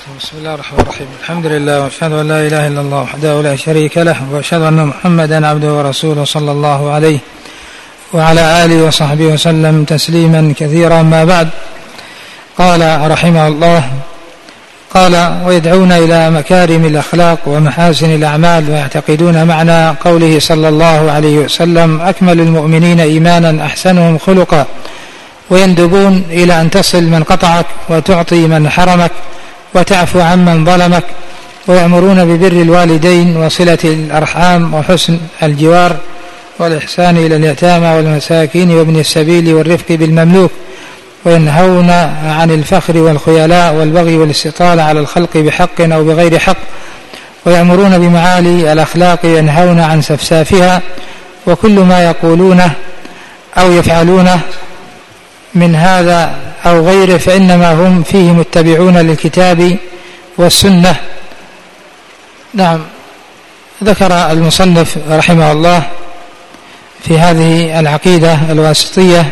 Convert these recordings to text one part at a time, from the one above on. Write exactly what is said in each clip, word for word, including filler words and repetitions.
بسم الله الرحمن الرحيم. الحمد لله واشهد ان لا اله الا الله وحده لا شريك له واشهد ان محمدا عبده ورسوله صلى الله عليه وعلى اله وصحبه وسلم تسليما كثيرا. ما بعد، قال رحمه الله: قال: ويدعون الى مكارم الاخلاق ومحاسن الاعمال ويعتقدون معنى قوله صلى الله عليه وسلم: اكمل المؤمنين ايمانا احسنهم خلقا، ويندبون الى ان تصل من قطعك وتعطي من حرمك وتعفو عمن ظلمك، ويأمرون ببر الوالدين وصلة الأرحام وحسن الجوار والإحسان إلى اليتامى والمساكين وابن السبيل والرفق بالمملوك، وينهون عن الفخر والخيلاء والبغي والاستطالة على الخلق بحق أو بغير حق، ويأمرون بمعالي الأخلاق وينهون عن سفسافها، وكل ما يقولونه أو يفعلونه من هذا أو غيره فإنما هم فيه متبعون للكتاب والسنة. نعم، ذكر المصنف رحمه الله في هذه العقيدة الواسطية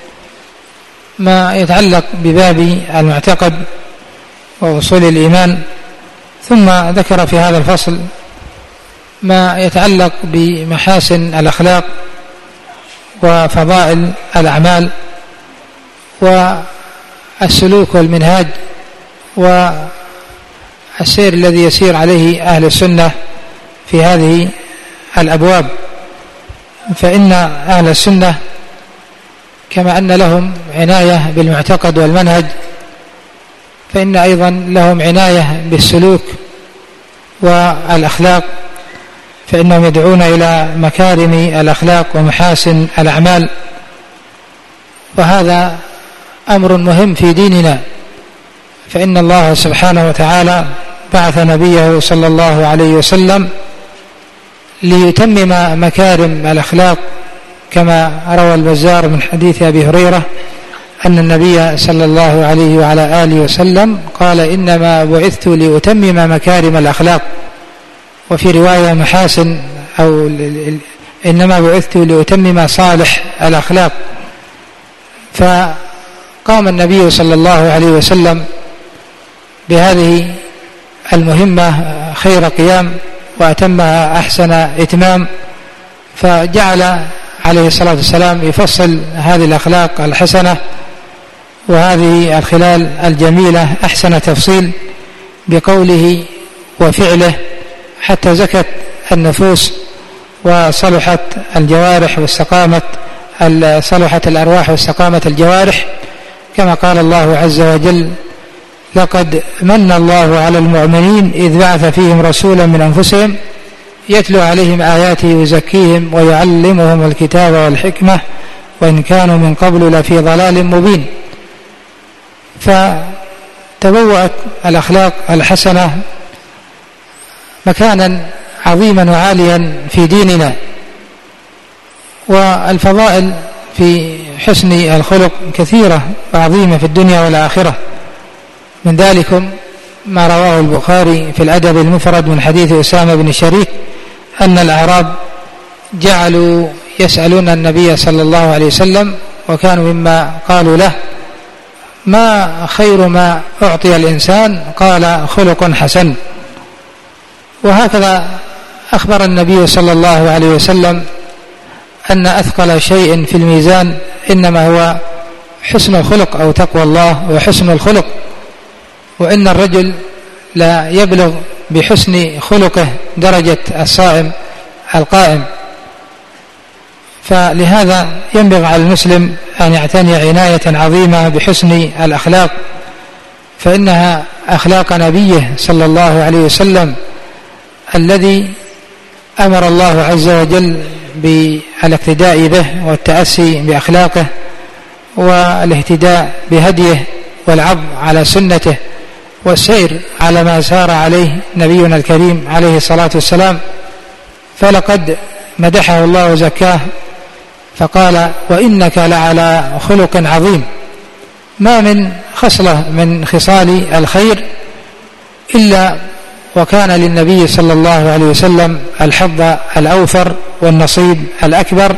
ما يتعلق بباب المعتقد وأصول الإيمان، ثم ذكر في هذا الفصل ما يتعلق بمحاسن الأخلاق وفضائل الأعمال والسلوك والمنهاج والسير الذي يسير عليه أهل السنة في هذه الأبواب. فإن أهل السنة كما أن لهم عناية بالمعتقد والمنهج، فإن أيضا لهم عناية بالسلوك والأخلاق، فإنهم يدعون إلى مكارم الأخلاق ومحاسن الأعمال، وهذا أمر مهم في ديننا، فإن الله سبحانه وتعالى بعث نبيه صلى الله عليه وسلم ليتمم مكارم الأخلاق، كما روى البزار من حديث أبي هريرة أن النبي صلى الله عليه وعلى آله وسلم قال: إنما بعثت لأتمم مكارم الأخلاق، وفي رواية محاسن أو إنما بعثت لأتمم صالح الأخلاق. فقام النبي صلى الله عليه وسلم بهذه المهمة خير قيام وأتمها أحسن إتمام، فجعل عليه الصلاة والسلام يفصل هذه الأخلاق الحسنة وهذه الخلال الجميلة أحسن تفصيل بقوله وفعله، حتى زكت النفوس وصلحت الجوارح واستقامت صلحت الأرواح واستقامت الجوارح، كما قال الله عز وجل: لقد من الله على المؤمنين إذ بعث فيهم رسولا من أنفسهم يتلو عليهم آياته ويزكيهم ويعلمهم الكتاب والحكمة وإن كانوا من قبل لفي ضلال مبين. فتبوأت الأخلاق الحسنة مكانا عظيما وعاليا في ديننا، والفضائل في حسن الخلق كثيرة وعظيمة في الدنيا والآخرة. من ذلكم ما رواه البخاري في الأدب المفرد من حديث أسامة بن شريك أن الأعراب جعلوا يسألون النبي صلى الله عليه وسلم، وكانوا مما قالوا له: ما خير ما أعطي الإنسان؟ قال: خلق حسن. وهكذا أخبر النبي صلى الله عليه وسلم أن أثقل شيء في الميزان إنما هو حسن الخلق أو تقوى الله وحسن الخلق، وإن الرجل لا يبلغ بحسن خلقه درجة الصائم القائم. فلهذا ينبغي على المسلم أن يعتني عناية عظيمة بحسن الأخلاق، فإنها أخلاق نبيه صلى الله عليه وسلم الذي أمر الله عز وجل بالاقتداء به والتأسي بأخلاقه والاهتداء بهديه والعض على سنته والسير على ما سار عليه نبينا الكريم عليه الصلاة والسلام. فلقد مدحه الله وزكاه فقال: وإنك لعلى خلق عظيم. ما من خصلة من خصال الخير إلا وكان للنبي صلى الله عليه وسلم الحظ الأوفر والنصيب الأكبر.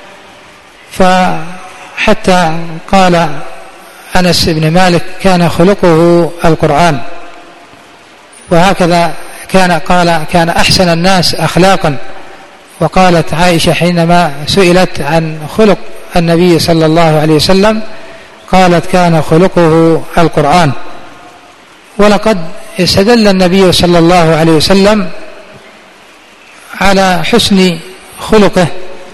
فحتى قال أنس بن مالك: كان خلقه القرآن. وهكذا كان قال كان أحسن الناس أخلاقا. وقالت عائشة حينما سئلت عن خلق النبي صلى الله عليه وسلم قالت كان خلقه القرآن. ولقد استدل النبي صلى الله عليه وسلم على حسن خلقه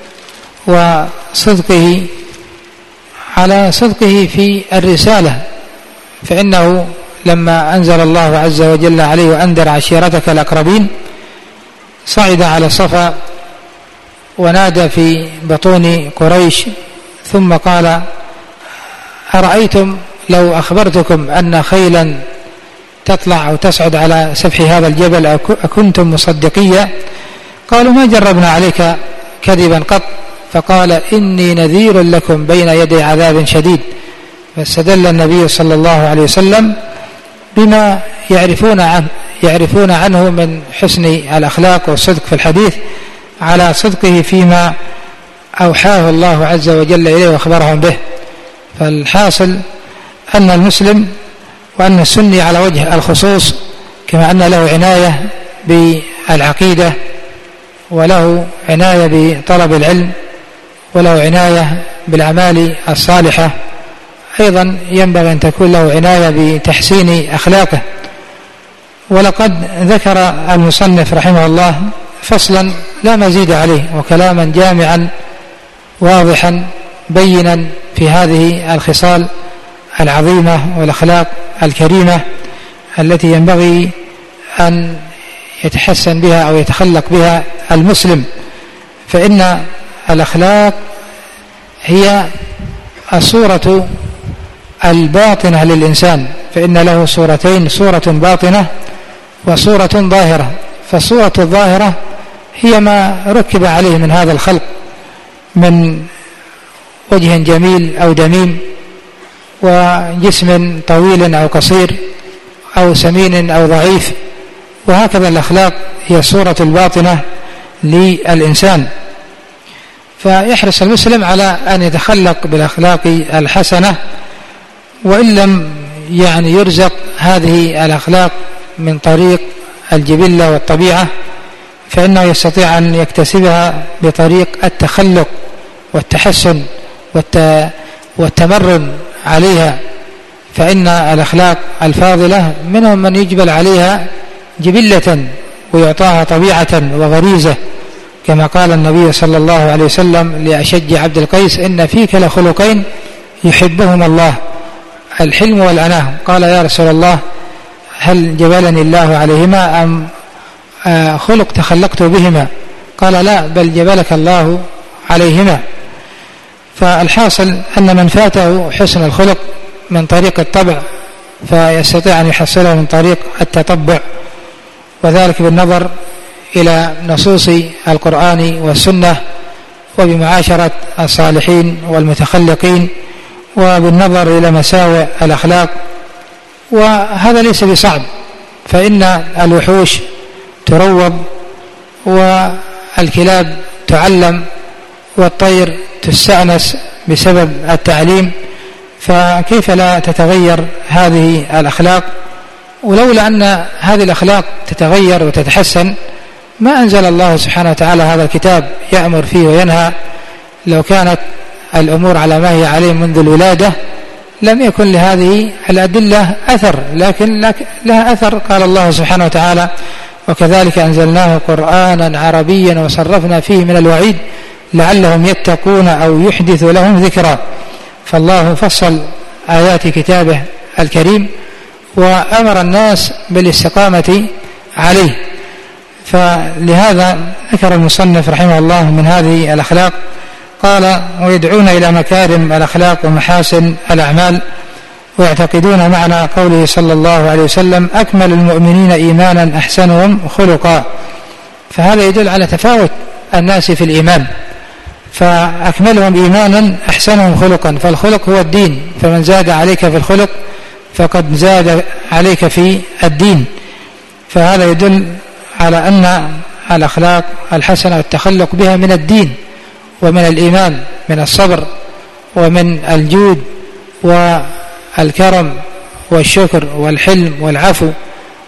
وصدقه على صدقه في الرسالة، فإنه لما أنزل الله عز وجل عليه وأنذر عشيرتك الأقربين صعد على الصفا ونادى في بطون قريش ثم قال أرأيتم لو أخبرتكم أن خيلا تطلع أو تصعد على سفح هذا الجبل أكنتم مصدقية؟ قالوا ما جربنا عليك كذبا قط. فقال إني نذير لكم بين يدي عذاب شديد. فاستدل النبي صلى الله عليه وسلم بما يعرفون عنه يعرفون عنه من حسن الأخلاق والصدق في الحديث على صدقه فيما أوحاه الله عز وجل إليه وأخبرهم به. فالحاصل أن المسلم وأن السني على وجه الخصوص كما أن له عناية بالعقيدة وله عناية بطلب العلم وله عناية بالأعمال الصالحة، أيضا ينبغي أن تكون له عناية بتحسين أخلاقه. ولقد ذكر المصنف رحمه الله فصلا لا مزيد عليه وكلاما جامعا واضحا بينا في هذه الخصال العظيمة والأخلاق الكريمة التي ينبغي أن يتحسن بها أو يتخلق بها المسلم. فإن الأخلاق هي الصورة الباطنة للإنسان، فإن له صورتين، صورة باطنة وصورة ظاهرة. فالصورة الظاهرة هي ما ركب عليه من هذا الخلق من وجه جميل أو دميم وجسم طويل أو قصير أو سمين أو ضعيف، وهكذا الأخلاق هي الصورة الباطنة للإنسان. فيحرص المسلم على أن يتخلق بالأخلاق الحسنة، وإن لم يعني يرزق هذه الأخلاق من طريق الجبلة والطبيعة فإنه يستطيع أن يكتسبها بطريق التخلق والتحسن والتمرن عليها. فإن الأخلاق الفاضلة منهم من يجبل عليها جبلة ويعطاها طبيعة وغريزة، كما قال النبي صلى الله عليه وسلم لأشج عبد القيس إن فيك لخلقين يحبهما الله الحلم والأناه. قال يا رسول الله هل جبلني الله عليهما أم خلق تخلقت بهما؟ قال لا، بل جبلك الله عليهما. فالحاصل أن من فاته حسن الخلق من طريق الطبع فيستطيع أن يحصله من طريق التطبع، وذلك بالنظر إلى نصوص القرآن والسنة وبمعاشرة الصالحين والمتخلقين وبالنظر إلى مساوئ الأخلاق. وهذا ليس بصعب، فإن الوحوش تروض والكلاب تعلم والطير تستأنس بسبب التعليم، فكيف لا تتغير هذه الأخلاق؟ ولولا أن هذه الأخلاق تتغير وتتحسن ما أنزل الله سبحانه وتعالى هذا الكتاب يأمر فيه وينهى. لو كانت الأمور على ما هي عليه منذ الولادة لم يكن لهذه الأدلة أثر، لكن لها أثر. قال الله سبحانه وتعالى وكذلك أنزلناه قرآنا عربيا وصرفنا فيه من الوعيد لعلهم يتقون أو يحدث لهم ذكرا. فالله فصل آيات كتابه الكريم وأمر الناس بالاستقامة عليه. فلهذا ذكر المصنف رحمه الله من هذه الأخلاق قال ويدعون إلى مكارم الأخلاق ومحاسن الأعمال ويعتقدون معنى قوله صلى الله عليه وسلم أكمل المؤمنين إيمانا أحسنهم خلقا. فهذا يدل على تفاوت الناس في الإيمان، فأكملهم إيمانا أحسنهم خلقا، فالخلق هو الدين، فمن زاد عليك في الخلق فقد زاد عليك في الدين. فهذا يدل على أن الأخلاق الحسنة والتخلق بها من الدين ومن الإيمان، من الصبر ومن الجود والكرم والشكر والحلم والعفو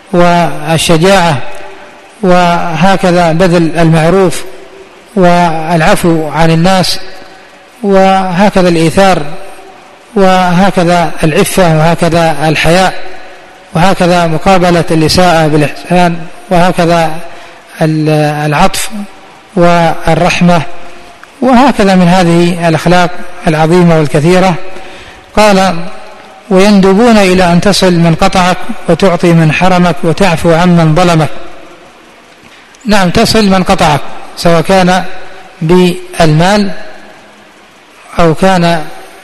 والشجاعة، وهكذا بذل المعروف والعفو عن الناس، وهكذا الإيثار، وهكذا العفة، وهكذا الحياء، وهكذا مقابلة الإساءة بالإحسان، وهكذا العطف والرحمة، وهكذا من هذه الأخلاق العظيمة والكثيرة. قال: ويندبون إلى أن تصل من قطعك وتعطي من حرمك وتعفو عمن ظلمك. نعم، تصل من قطعك، سواء كان بالمال أو كان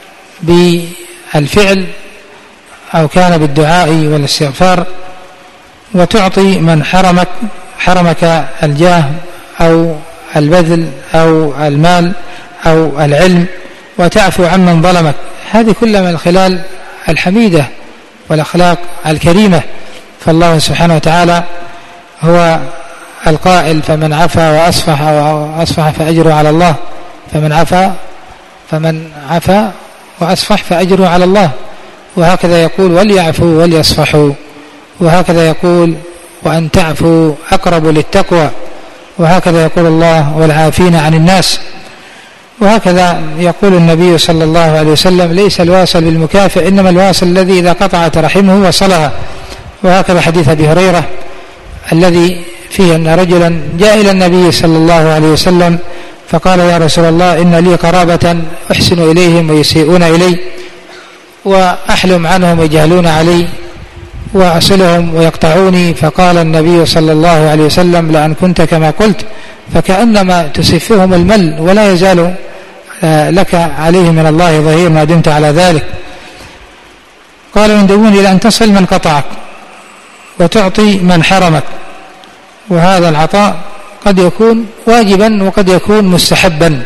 بالفعل أو كان بالدعاء والاستغفار، وتعطي من حرمك حرمك الجاه أو البذل أو المال أو العلم، وتعفو عمن ظلمك. هذه كلها من الخلال الحميدة والأخلاق الكريمة. فالله سبحانه وتعالى هو القائل: فمن عفا وأصفح وأصفح فأجره على الله. فمن عفا فمن عفا وأصفح فأجره على الله. وهكذا يقول: وليعفوا وليصفحوا. وهكذا يقول: وأن تعفوا أقرب للتقوى. وهكذا يقول الله: والعافين عن الناس. وهكذا يقول النبي صلى الله عليه وسلم: ليس الواصل بالمكافئ، إنما الواصل الذي إذا قطعت رحمه وصلها. وهكذا حديث أبي هريرة الذي فيه أن رجلا جاء إلى النبي صلى الله عليه وسلم فقال: يا رسول الله، إن لي قرابة أحسن إليهم ويسيئون إلي، وأحلم عنهم ويجهلون علي، وأصلهم ويقطعوني. فقال النبي صلى الله عليه وسلم: لأن كنت كما قلت فكأنما تسفهم المل، ولا يزال لك عليه من الله ظهير ما دمت على ذلك. قال: يندبون إلى أن تصل من قطعك وتعطي من حرمك. وهذا العطاء قد يكون واجبا وقد يكون مستحبا.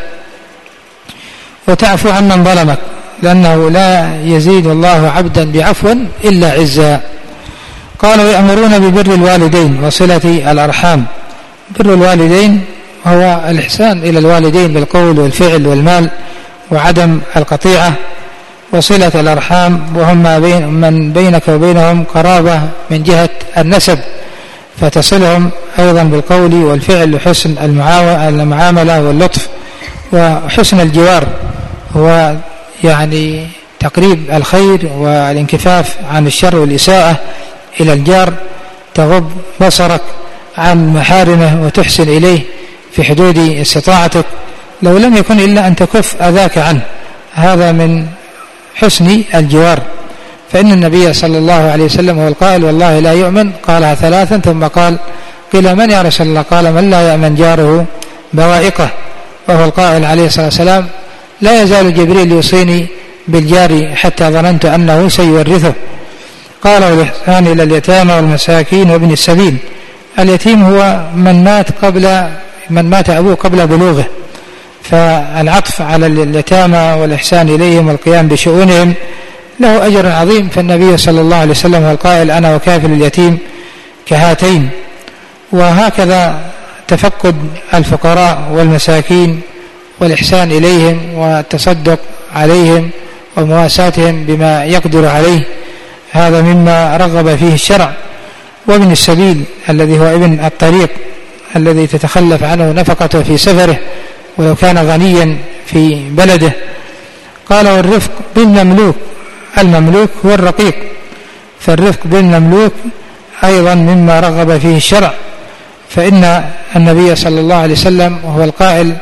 وتعفو عمن ظلمك، لأنه لا يزيد الله عبدا بعفو إلا عزا. قالوا: يأمرون ببر الوالدين وصلة الأرحام. بر الوالدين هو الإحسان إلى الوالدين بالقول والفعل والمال وعدم القطيعة. وصلة الأرحام وهم ما بين من بينك وبينهم قرابة من جهة النسب، فتصلهم أيضا بالقول والفعل وحسن المعاملة واللطف وحسن الجوار، هو يعني تقريب الخير والانكفاف عن الشر والإساءة إلى الجار، تغض بصرك عن محارمه وتحسن إليه في حدود استطاعتك، لو لم يكن إلا أن تكف أذاك عنه. هذا من حسن الجوار. فإن النبي صلى الله عليه وسلم هو القائل: والله لا يؤمن، قالها ثلاثا ثم قال: قيل من يا رسول الله؟ قال: من لا يأمن جاره بوائقه. وهو القائل عليه الصلاة والسلام: لا يزال جبريل يوصيني بالجار حتى ظننت أنه سيورثه. قال: والإحسان إلى اليتامى والمساكين وابن السبيل. اليتيم هو من مات قبل من مات أبوه قبل بلوغه، فالعطف على اليتامى والإحسان إليهم والقيام بشؤونهم له أجر عظيم. فالنبي صلى الله عليه وسلم هو القائل: أنا وكافل اليتيم كهاتين. وهكذا تفقد الفقراء والمساكين والإحسان إليهم والتصدق عليهم ومواساتهم بما يقدر عليه، هذا مما رغب فيه الشرع. وابن السبيل الذي هو ابن الطريق الذي تتخلف عنه نفقته في سفره ولو كان غنيا في بلده. قال: والرفق بالمملوك. المملوك هو الرقيق، فالرفق بالمملوك أيضا مما رغب فيه الشرع. فإن النبي صلى الله عليه وسلم وهو القائل: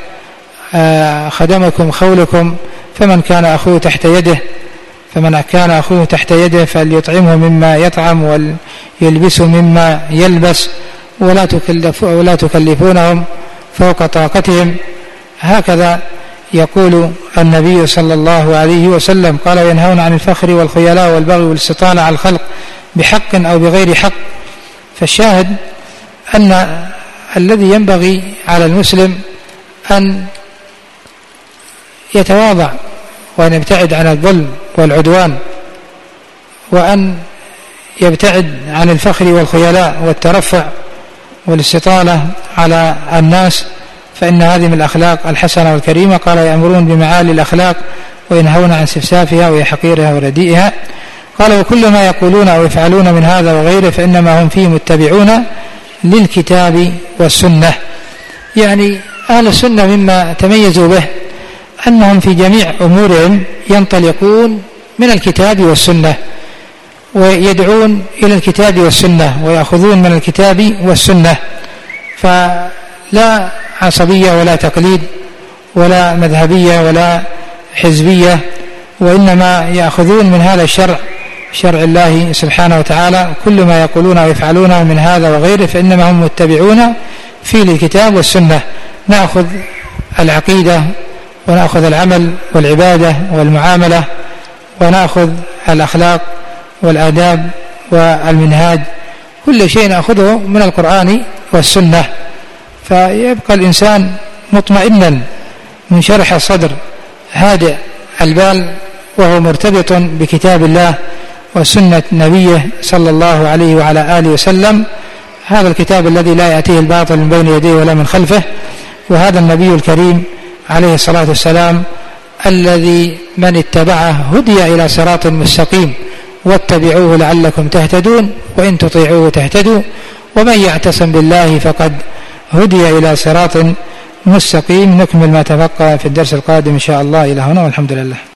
خدمكم خولكم، فمن كان أخوه تحت يده فمن كان أخوه تحت يده فليطعمه مما يطعم وليلبسه مما يلبس، ولا تكلفوا ولا تكلفونهم فوق طاقتهم. هكذا يقول النبي صلى الله عليه وسلم. قال: ينهون عن الفخر والخيلاء والبغي والاستطالة على الخلق بحق أو بغير حق. فالشاهد أن الذي ينبغي على المسلم أن يتواضع وأن يبتعد عن الظلم والعدوان، وأن يبتعد عن الفخر والخيلاء والترفع والاستطالة على الناس، فإن هذه من الأخلاق الحسنة والكريمة. قال: يأمرون بمعالي الأخلاق وينهون عن سفسافها وحقيرها ورديئها. قال وكل ما يقولون أو يفعلون من هذا وغيره فإنما هم فيه متبعون للكتاب والسنة. يعني أهل السنة مما تميزوا به أنهم في جميع أمورهم ينطلقون من الكتاب والسنة ويدعون إلى الكتاب والسنة ويأخذون من الكتاب والسنة، فلا عصبية ولا تقليد ولا مذهبية ولا حزبية، وإنما يأخذون من هذا الشرع، شرع الله سبحانه وتعالى. كل ما يقولون ويفعلون من هذا وغيره فإنما هم متبعون في الكتاب والسنة. نأخذ العقيدة ونأخذ العمل والعبادة والمعاملة، ونأخذ الأخلاق والآداب والمنهاج، كل شيء نأخذه من القرآن والسنة، فيبقى الإنسان مطمئنا منشرح الصدر هادئ البال وهو مرتبط بكتاب الله وسنة نبيه صلى الله عليه وعلى آله وسلم. هذا الكتاب الذي لا يأتيه الباطل من بين يديه ولا من خلفه، وهذا النبي الكريم عليه الصلاة والسلام الذي من اتبعه هدي إلى صراط مستقيم، واتبعوه لعلكم تهتدون وإن تطيعوه تهتدوا ومن يعتصم بالله فقد هدي إلى صراط مستقيم. نكمل ما تبقى في الدرس القادم إن شاء الله. إلى هنا والحمد لله.